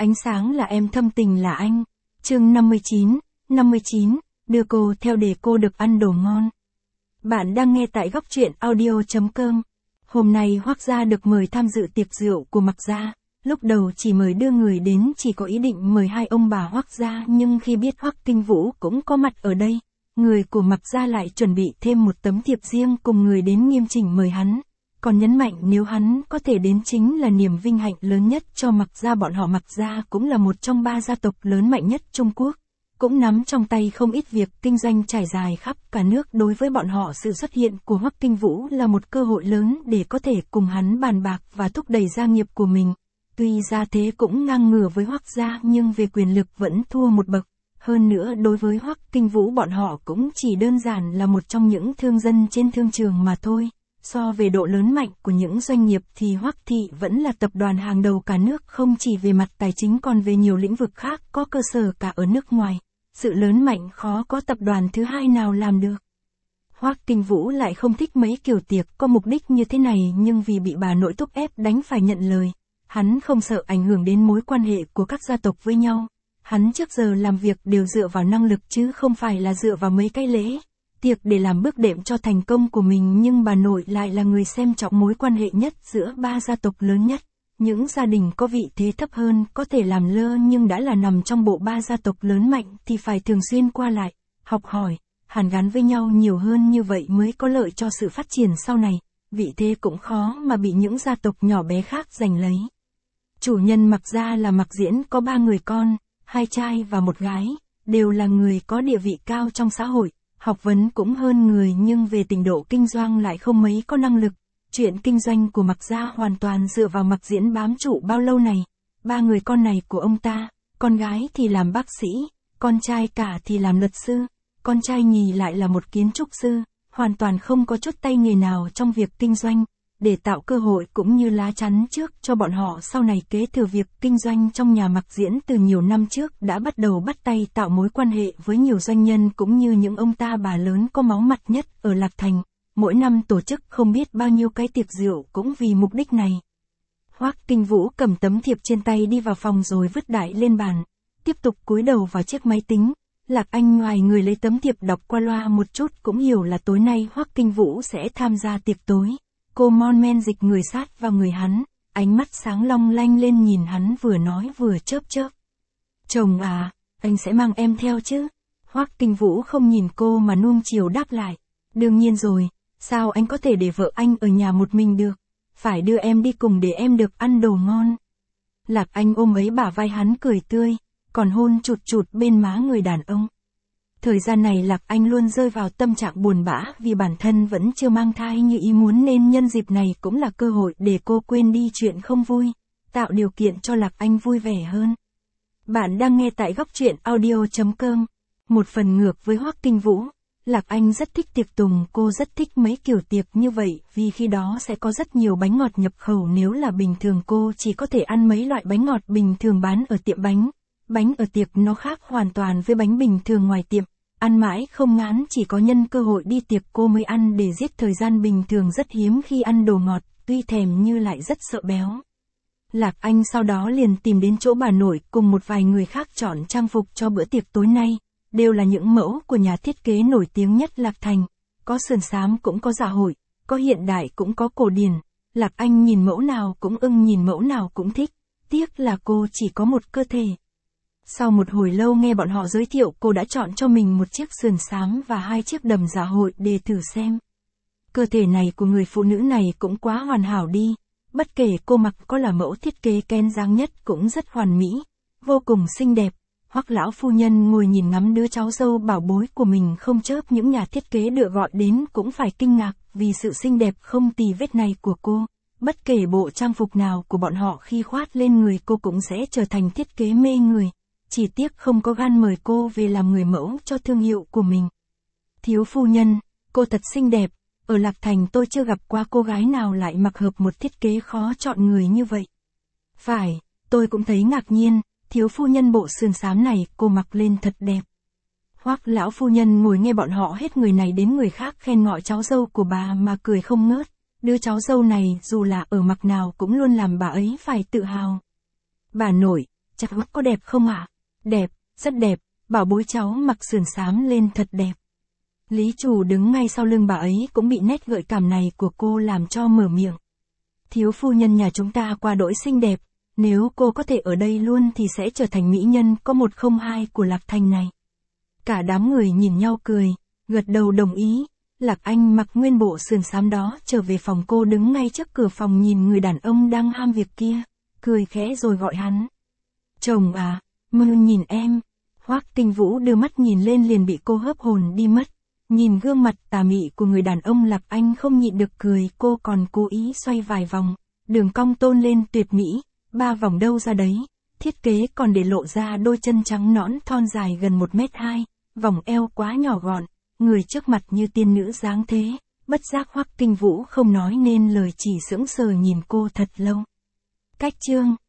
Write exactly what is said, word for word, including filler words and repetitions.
Ánh sáng là em, thâm tình là anh. Chương năm mươi chín, năm mươi chín, đưa cô theo để cô được ăn đồ ngon. Bạn đang nghe tại góc truyện audio chấm com. Hôm nay Hoắc Gia được mời tham dự tiệc rượu của Mạc Gia. Lúc đầu chỉ mời đưa người đến chỉ có ý định mời hai ông bà Hoắc Gia, nhưng khi biết Hoắc Kinh Vũ cũng có mặt ở đây, người của Mạc Gia lại chuẩn bị thêm một tấm thiệp riêng cùng người đến nghiêm chỉnh mời hắn. Còn nhấn mạnh nếu hắn có thể đến chính là niềm vinh hạnh lớn nhất cho Mạc Gia. Bọn họ Mạc Gia cũng là một trong ba gia tộc lớn mạnh nhất Trung Quốc, cũng nắm trong tay không ít việc kinh doanh trải dài khắp cả nước. Đối với bọn họ, sự xuất hiện của Hoắc Kinh Vũ là một cơ hội lớn để có thể cùng hắn bàn bạc và thúc đẩy gia nghiệp của mình. Tuy gia thế cũng ngang ngửa với Hoắc Gia nhưng về quyền lực vẫn thua một bậc. Hơn nữa đối với Hoắc Kinh Vũ, bọn họ cũng chỉ đơn giản là một trong những thương dân trên thương trường mà thôi. So về độ lớn mạnh của những doanh nghiệp thì Hoắc Thị vẫn là tập đoàn hàng đầu cả nước, không chỉ về mặt tài chính còn về nhiều lĩnh vực khác, có cơ sở cả ở nước ngoài. Sự lớn mạnh khó có tập đoàn thứ hai nào làm được. Hoắc Kinh Vũ lại không thích mấy kiểu tiệc có mục đích như thế này, nhưng vì bị bà nội thúc ép đánh phải nhận lời. Hắn không sợ ảnh hưởng đến mối quan hệ của các gia tộc với nhau. Hắn trước giờ làm việc đều dựa vào năng lực chứ không phải là dựa vào mấy cái lễ tiệc để làm bước đệm cho thành công của mình, nhưng bà nội lại là người xem trọng mối quan hệ nhất giữa ba gia tộc lớn nhất. Những gia đình có vị thế thấp hơn có thể làm lơ, nhưng đã là nằm trong bộ ba gia tộc lớn mạnh thì phải thường xuyên qua lại, học hỏi, hàn gắn với nhau nhiều hơn, như vậy mới có lợi cho sự phát triển sau này. Vị thế cũng khó mà bị những gia tộc nhỏ bé khác giành lấy. Chủ nhân Mạc Gia là Mạc Diễn có ba người con, hai trai và một gái, đều là người có địa vị cao trong xã hội. Học vấn cũng hơn người nhưng về trình độ kinh doanh lại không mấy có năng lực. Chuyện kinh doanh của Mạc Gia hoàn toàn dựa vào Mạc Diễn bám trụ bao lâu này. Ba người con này của ông ta, con gái thì làm bác sĩ, con trai cả thì làm luật sư, con trai nhì lại là một kiến trúc sư, hoàn toàn không có chút tay nghề nào trong việc kinh doanh. Để tạo cơ hội cũng như lá chắn trước cho bọn họ sau này kế thừa việc kinh doanh trong nhà, Mạc Diễn từ nhiều năm trước đã bắt đầu bắt tay tạo mối quan hệ với nhiều doanh nhân cũng như những ông ta bà lớn có máu mặt nhất ở Lạc Thành. Mỗi năm tổ chức không biết bao nhiêu cái tiệc rượu cũng vì mục đích này. Hoắc Kinh Vũ cầm tấm thiệp trên tay đi vào phòng rồi vứt đại lên bàn, tiếp tục cúi đầu vào chiếc máy tính. Lạc Anh ngoài người lấy tấm thiệp đọc qua loa một chút cũng hiểu là tối nay Hoắc Kinh Vũ sẽ tham gia tiệc tối. Cô mon men dịch người sát vào người hắn, ánh mắt sáng long lanh lên nhìn hắn, vừa nói vừa chớp chớp. Chồng à, anh sẽ mang em theo chứ? Hoắc Kinh Vũ không nhìn cô mà nuông chiều đáp lại. Đương nhiên rồi, sao anh có thể để vợ anh ở nhà một mình được? Phải đưa em đi cùng để em được ăn đồ ngon. Lạc Anh ôm lấy bả vai hắn cười tươi, còn hôn chụt chụt bên má người đàn ông. Thời gian này Lạc Anh luôn rơi vào tâm trạng buồn bã vì bản thân vẫn chưa mang thai như ý muốn, nên nhân dịp này cũng là cơ hội để cô quên đi chuyện không vui, tạo điều kiện cho Lạc Anh vui vẻ hơn. Bạn đang nghe tại góc truyện audio chấm com. Một phần ngược với Hoắc Kinh Vũ, Lạc Anh rất thích tiệc tùng, cô rất thích mấy kiểu tiệc như vậy vì khi đó sẽ có rất nhiều bánh ngọt nhập khẩu. Nếu là bình thường cô chỉ có thể ăn mấy loại bánh ngọt bình thường bán ở tiệm bánh. Bánh ở tiệc nó khác hoàn toàn với bánh bình thường ngoài tiệm, ăn mãi không ngán, chỉ có nhân cơ hội đi tiệc cô mới ăn để giết thời gian, bình thường rất hiếm khi ăn đồ ngọt, tuy thèm như lại rất sợ béo. Lạc Anh sau đó liền tìm đến chỗ bà nội cùng một vài người khác chọn trang phục cho bữa tiệc tối nay, đều là những mẫu của nhà thiết kế nổi tiếng nhất Lạc Thành, có sườn xám cũng có dạ hội, có hiện đại cũng có cổ điển. Lạc Anh nhìn mẫu nào cũng ưng, nhìn mẫu nào cũng thích, tiếc là cô chỉ có một cơ thể. Sau một hồi lâu nghe bọn họ giới thiệu, cô đã chọn cho mình một chiếc sườn xám và hai chiếc đầm dạ hội để thử xem. Cơ thể này của người phụ nữ này cũng quá hoàn hảo đi, bất kể cô mặc có là mẫu thiết kế ken dáng nhất cũng rất hoàn mỹ, vô cùng xinh đẹp. Hoắc lão phu nhân ngồi nhìn ngắm đứa cháu dâu bảo bối của mình không chớp, những nhà thiết kế được gọi đến cũng phải kinh ngạc vì sự xinh đẹp không tì vết này của cô. Bất kể bộ trang phục nào của bọn họ khi khoác lên người cô cũng sẽ trở thành thiết kế mê người. Chỉ tiếc không có gan mời cô về làm người mẫu cho thương hiệu của mình. Thiếu phu nhân, cô thật xinh đẹp, ở Lạc Thành tôi chưa gặp qua cô gái nào lại mặc hợp một thiết kế khó chọn người như vậy. Phải, tôi cũng thấy ngạc nhiên, thiếu phu nhân bộ sườn xám này cô mặc lên thật đẹp. Hoắc lão phu nhân ngồi nghe bọn họ hết người này đến người khác khen ngợi cháu dâu của bà mà cười không ngớt. Đứa cháu dâu này dù là ở mặc nào cũng luôn làm bà ấy phải tự hào. Bà nội, Chặt có đẹp không ạ? Đẹp, rất đẹp, bảo bối cháu mặc sườn xám lên thật đẹp. Lý chủ đứng ngay sau lưng bà ấy cũng bị nét gợi cảm này của cô làm cho mở miệng. Thiếu phu nhân nhà chúng ta qua đỗi xinh đẹp, nếu cô có thể ở đây luôn thì sẽ trở thành mỹ nhân có một không hai của Lạc Thành này. Cả đám người nhìn nhau cười, gật đầu đồng ý. Lạc Anh mặc nguyên bộ sườn xám đó trở về phòng, cô đứng ngay trước cửa phòng nhìn người đàn ông đang ham việc kia, cười khẽ rồi gọi hắn. Chồng à, mơ nhìn em. Hoắc Kinh Vũ đưa mắt nhìn lên liền bị cô hớp hồn đi mất. Nhìn gương mặt tà mị của người đàn ông, Lạc Anh không nhịn được cười, cô còn cố ý xoay vài vòng, đường cong tôn lên tuyệt mỹ, ba vòng đâu ra đấy, thiết kế còn để lộ ra đôi chân trắng nõn thon dài gần một mét hai, vòng eo quá nhỏ gọn, người trước mặt như tiên nữ dáng thế, bất giác Hoắc Kinh Vũ không nói nên lời, chỉ sững sờ nhìn cô thật lâu. Cách chương